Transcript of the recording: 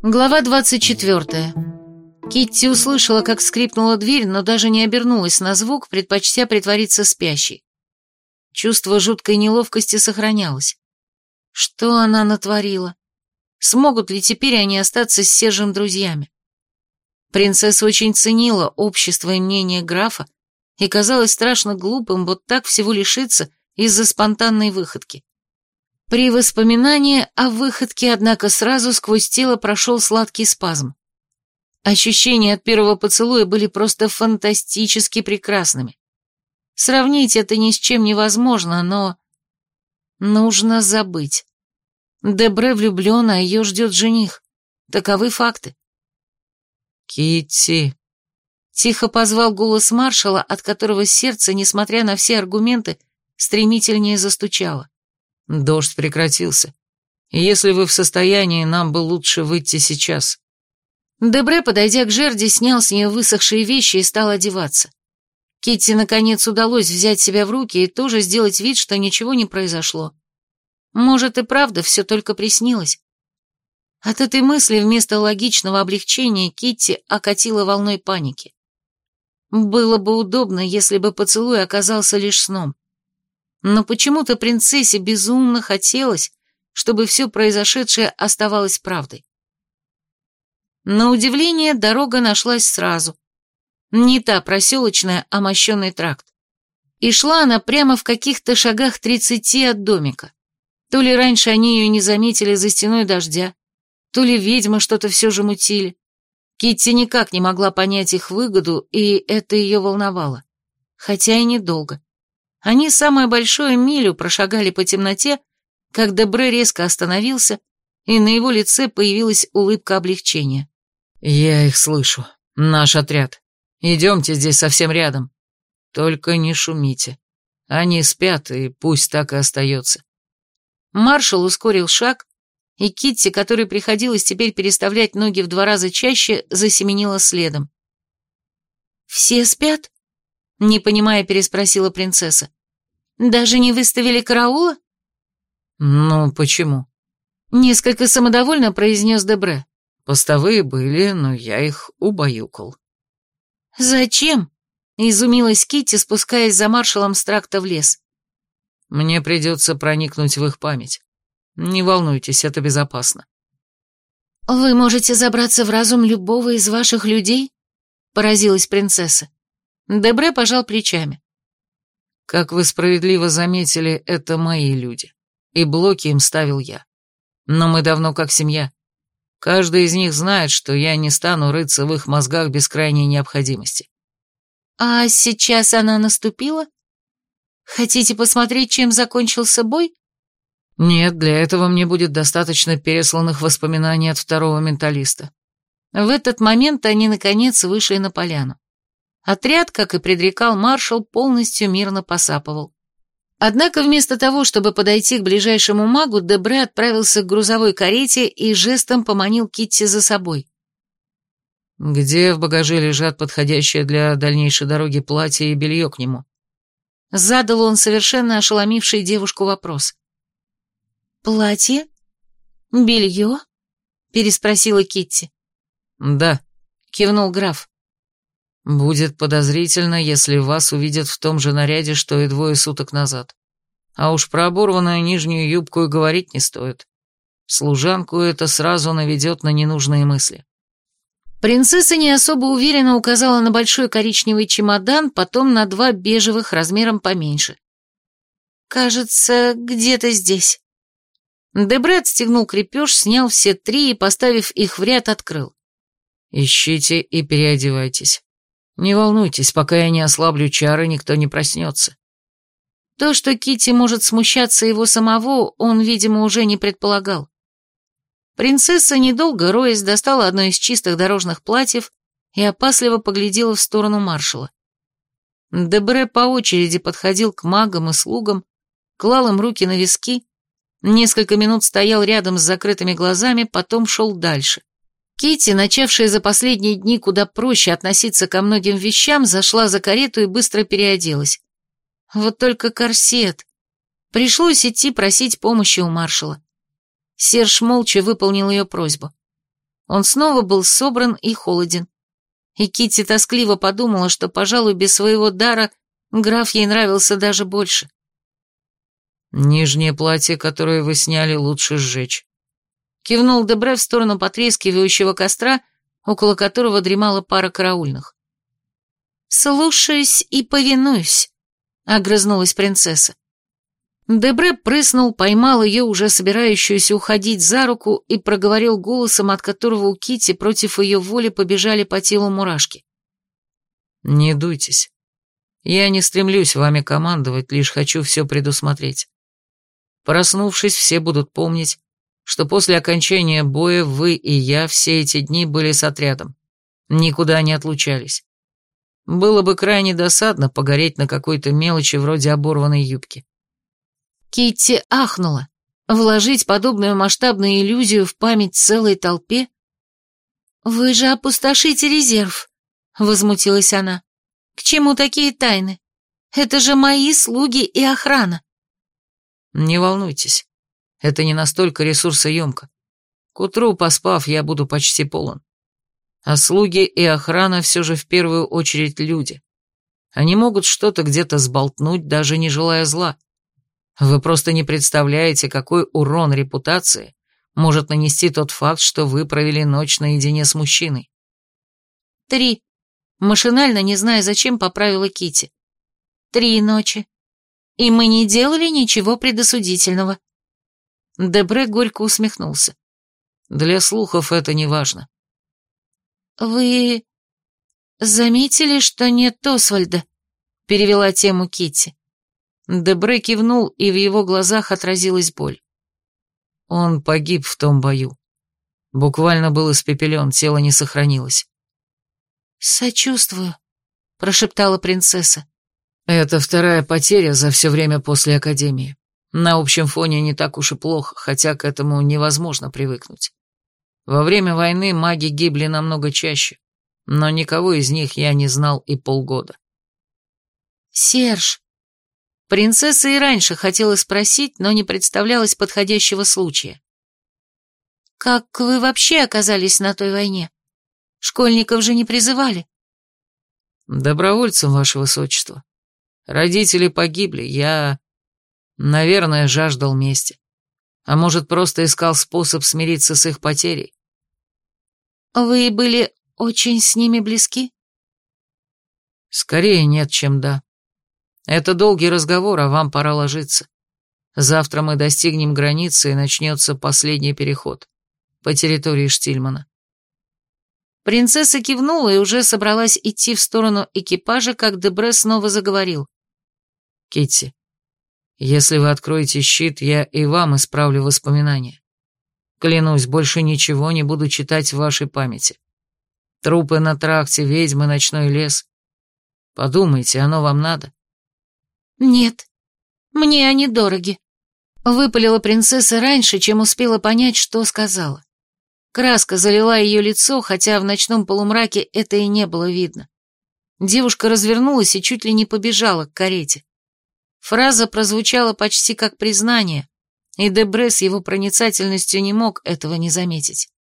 Глава 24. Китти услышала, как скрипнула дверь, но даже не обернулась на звук, предпочтя притвориться спящей. Чувство жуткой неловкости сохранялось. Что она натворила? Смогут ли теперь они остаться с Сержем друзьями? Принцесса очень ценила общество и мнение графа и казалось страшно глупым вот так всего лишиться из-за спонтанной выходки. При воспоминании о выходке, однако, сразу сквозь тело прошел сладкий спазм. Ощущения от первого поцелуя были просто фантастически прекрасными. Сравнить это ни с чем невозможно, но... нужно забыть. Дебре влюблена, а ее ждет жених. Таковы факты. «Китти!» Тихо позвал голос маршала, от которого сердце, несмотря на все аргументы, стремительнее застучало. «Дождь прекратился. Если вы в состоянии, нам бы лучше выйти сейчас». Дебре, подойдя к жерди, снял с нее высохшие вещи и стал одеваться. Китти, наконец, удалось взять себя в руки и тоже сделать вид, что ничего не произошло. Может, и правда все только приснилось. От этой мысли вместо логичного облегчения Китти окатила волной паники. Было бы удобно, если бы поцелуй оказался лишь сном. Но почему-то принцессе безумно хотелось, чтобы все произошедшее оставалось правдой. На удивление, дорога нашлась сразу. Не та проселочная, а мощеный тракт. И шла она прямо в каких-то шагах 30 от домика. То ли раньше они ее не заметили за стеной дождя, то ли ведьмы что-то все же мутили. Китти никак не могла понять их выгоду, и это ее волновало. Хотя и недолго. Они самое большое милю прошагали по темноте, как Дебре резко остановился, и на его лице появилась улыбка облегчения. «Я их слышу. Наш отряд. Идемте, здесь совсем рядом. Только не шумите. Они спят, и пусть так и остается». Маршал ускорил шаг, и Китти, которой приходилось теперь переставлять ноги в 2 раза чаще, засеменила следом. «Все спят?» — не понимая, переспросила принцесса. «Даже не выставили караула?» «Ну, почему?» — несколько самодовольно произнес Дебре. «Постовые были, но я их убаюкал». «Зачем?» — изумилась Китти, спускаясь за маршалом с тракта в лес. «Мне придется проникнуть в их память. Не волнуйтесь, это безопасно». «Вы можете забраться в разум любого из ваших людей?» — поразилась принцесса. Дебре пожал плечами. «Как вы справедливо заметили, это мои люди, и блоки им ставил я. Но мы давно как семья. Каждый из них знает, что я не стану рыться в их мозгах без крайней необходимости». «А сейчас она наступила? Хотите посмотреть, чем закончился бой?» «Нет, для этого мне будет достаточно пересланных воспоминаний от второго менталиста». В этот момент они, наконец, вышли на поляну. Отряд, как и предрекал маршал, полностью мирно посапывал. Однако вместо того, чтобы подойти к ближайшему магу, Дебре отправился к грузовой карете и жестом поманил Китти за собой. «Где в багаже лежат подходящие для дальнейшей дороги платье и белье к нему?» Задал он совершенно ошеломивший девушку вопрос. «Платье? Белье?» — переспросила Китти. «Да», — кивнул граф. «Будет подозрительно, если вас увидят в том же наряде, что и 2 суток назад. А уж про оборванную нижнюю юбку и говорить не стоит. Служанку это сразу наведет на ненужные мысли». Принцесса не особо уверенно указала на большой коричневый чемодан, потом на 2 бежевых размером поменьше. «Кажется, где-то здесь». Дебре отстегнул крепеж, снял все 3 и, поставив их в ряд, открыл. «Ищите и переодевайтесь. Не волнуйтесь, пока я не ослаблю чары, никто не проснется». То, что Китти может смущаться его самого, он, видимо, уже не предполагал. Принцесса, недолго роясь, достала одно из чистых дорожных платьев и опасливо поглядела в сторону маршала. Дебре по очереди подходил к магам и слугам, клал им руки на виски, несколько минут стоял рядом с закрытыми глазами, потом шел дальше. Китти, начавшая за последние дни куда проще относиться ко многим вещам, зашла за карету и быстро переоделась. Вот только корсет. Пришлось идти просить помощи у маршала. Серж молча выполнил ее просьбу. Он снова был собран и холоден. И Китти тоскливо подумала, что, пожалуй, без своего дара граф ей нравился даже больше. «Нижнее платье, которое вы сняли, лучше сжечь», — кивнул Дебре в сторону потрескивающего костра, около которого дремала пара караульных. «Слушаюсь и повинуюсь», — огрызнулась принцесса. Дебре прыснул, поймал ее, уже собирающуюся уходить, за руку и проговорил голосом, от которого у Китти против ее воли побежали по телу мурашки. «Не дуйтесь. Я не стремлюсь вами командовать, лишь хочу все предусмотреть. Проснувшись, все будут помнить, что после окончания боя вы и я все эти дни были с отрядом, никуда не отлучались. Было бы крайне досадно погореть на какой-то мелочи вроде оборванной юбки». Китти ахнула. Вложить подобную масштабную иллюзию в память целой толпе? «Вы же опустошите резерв», — возмутилась она. «К чему такие тайны? Это же мои слуги и охрана». «Не волнуйтесь, это не настолько ресурсоемко. К утру, поспав, я буду почти полон. А слуги и охрана все же в первую очередь люди. Они могут что-то где-то сболтнуть, даже не желая зла. Вы просто не представляете, какой урон репутации может нанести тот факт, что вы провели ночь наедине с мужчиной». 3. Машинально, не зная зачем, поправила Китти. 3 ночи. И мы не делали ничего предосудительного. Дебре горько усмехнулся. Для слухов это не важно. «Вы заметили, что нет Освальда?» — перевела тему Китти. Дебре кивнул, и в его глазах отразилась боль. Он погиб в том бою. Буквально был испепелен, тело не сохранилось. «Сочувствую», — прошептала принцесса. Это вторая потеря за все время после Академии. На общем фоне не так уж и плохо, хотя к этому невозможно привыкнуть. Во время войны маги гибли намного чаще, но никого из них я не знал и полгода. «Серж». Принцесса и раньше хотела спросить, но не представлялось подходящего случая. «Как вы вообще оказались на той войне? Школьников же не призывали». «Добровольцем, ваше высочество. Родители погибли, я, наверное, жаждал мести. А может, просто искал способ смириться с их потерей». «Вы были очень с ними близки?» «Скорее нет, чем да. Это долгий разговор, а вам пора ложиться. Завтра мы достигнем границы, и начнется последний переход по территории Штильмана». Принцесса кивнула и уже собралась идти в сторону экипажа, как Дебре снова заговорил. «Китти, если вы откроете щит, я и вам исправлю воспоминания. Клянусь, больше ничего не буду читать в вашей памяти. Трупы на тракте, ведьмы, ночной лес. Подумайте, оно вам надо?» «Нет, мне они дороги», — выпалила принцесса раньше, чем успела понять, что сказала. Краска залила ее лицо, хотя в ночном полумраке это и не было видно. Девушка развернулась и чуть ли не побежала к карете. Фраза прозвучала почти как признание, и Дебре с его проницательностью не мог этого не заметить.